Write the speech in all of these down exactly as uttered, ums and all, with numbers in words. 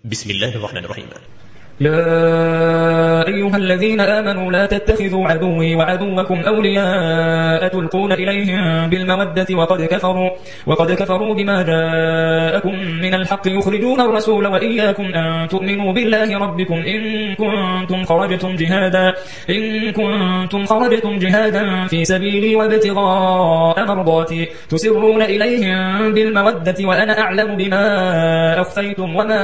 بسم الله الرحمن الرحيم. يا أيها الذين آمنوا لا تتخذوا عدوي وعدوكم أولياء تلقون إليهم بالمودة وقد كفروا, وقد كفروا بما جاءكم من الحق يخرجون الرسول وإياكم أن تؤمنوا بالله ربكم إن كنتم خرجتم جهادا, إن كنتم خرجتم جهادا في سبيلي وابتغاء مرضاتي تسرون إليهم بالمودة وأنا أعلم بما أخفيتم وما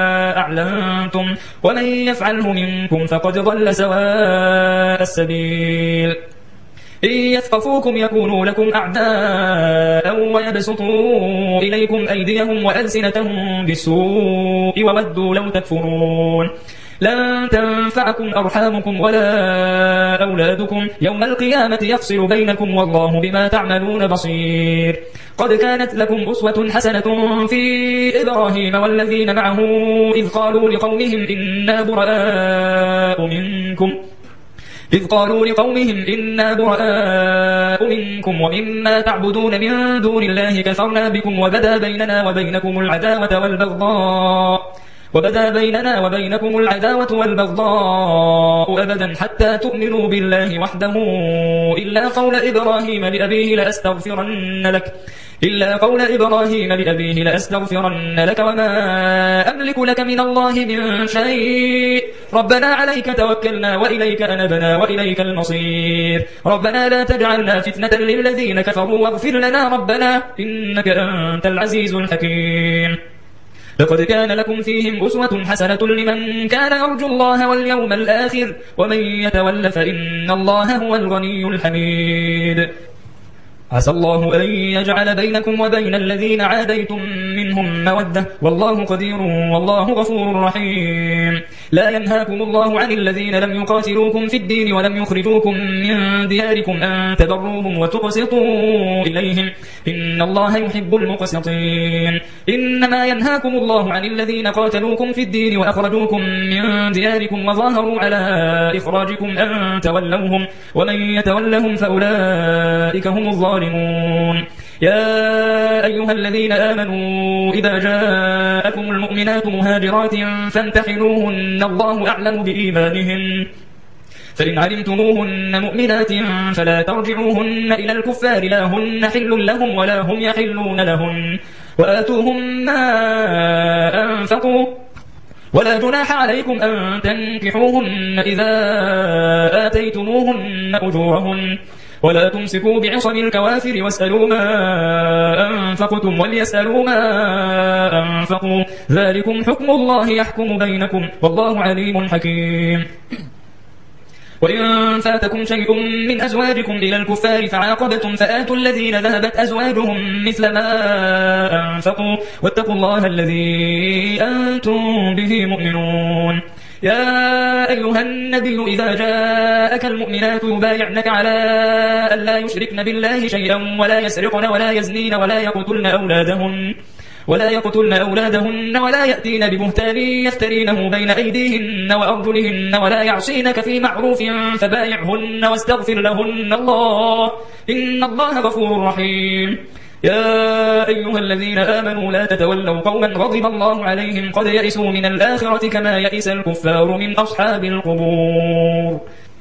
أعلنتم ومن يفعله منكم فقد ضل سواء السبيل. إن يثقفوكم يكونوا لكم أعداء ويبسطوا إليكم أيديهم وألسنتهم بالسوء وودوا لو تكفرون. لن تنفعكم أرحامكم ولا أولادكم يوم القيامة يفصل بينكم والله بما تعملون بصير. قد كانت لكم أسوة حسنة في إبراهيم والذين معه إذ قالوا لقومهم إنا براء منكم إذ قالوا لقومهم إنا براء منكم ومما تعبدون من دون الله كفرنا بكم وبدا بيننا وبينكم العداوة والبغضاء وبدا بيننا وبينكم العداوة والبغضاء أبدا حتى تؤمنوا بالله وحده إلا قول إبراهيم لأبيه لأستغفرن لك إلا قول إبراهيم لأبيه لأستغفرن لك وما أملك لك من الله من شيء ربنا عليك توكلنا وإليك أنبنا وإليك المصير. ربنا لا تجعلنا فتنة للذين كفروا واغفر لنا ربنا إنك أنت العزيز الحكيم. لقد كان لكم فيهم أسوة حسنة لمن كان يرجو الله واليوم الآخر ومن يتول فإن الله هو الغني الحميد. عسى الله أن يجعل بينكم وبين الذين عاديتم منهم مودة والله قدير والله غفور رحيم. لا ينهاكم الله عن الذين لم يقاتلوكم في الدين ولم يخرجوكم من دياركم أن تبروهم وتقسطوا إليهم إن الله يحب المقسطين. إنما ينهاكم الله عن الذين قاتلوكم في الدين وأخرجوكم من دياركم وظاهروا على إخراجكم أن تولوهم ومن يتولهم فأولئك هم الظالمون. يا أيها الذين آمنوا إذا جاءكم المؤمنات مهاجرات فامتحنوهن الله أعلم بإيمانهن فإن علمتموهن مؤمنات فلا ترجعوهن إلى الكفار لا هن حل لهم ولا هم يحلون لهن وآتوهم ما أنفقوا ولا جناح عليكم أن تنكحوهن إذا آتيتموهن أجورهن ولا تمسكوا بعصم الكوافر واسألوا ما أنفقتم وليسألوا ما أنفقوا ذلكم حكم الله يحكم بينكم والله عليم حكيم. وإن فاتكم شيء من أزواجكم إلى الكفار فعاقبتم فآتوا الذين ذهبت أزواجهم مثل ما أنفقوا واتقوا الله الذي أنتم به مؤمنون. يا أيها النبي إذا جاءك المؤمنات يبايعنك على أن لا يشركن بالله شيئا ولا يسرقن ولا يزنين ولا يقتلن أولادهن ولا يقتلن أولادهن ولا يأتين ببهتان يفترينه بين أيديهن وأرجلهن ولا يعصينك في معروف فبايعهن واستغفر لهن الله إن الله غفور رحيم. يا أيها الذين آمنوا لا تتولوا قوما غضب الله عليهم قد يئسوا من الآخرة كما يئس الكفار من أصحاب القبور.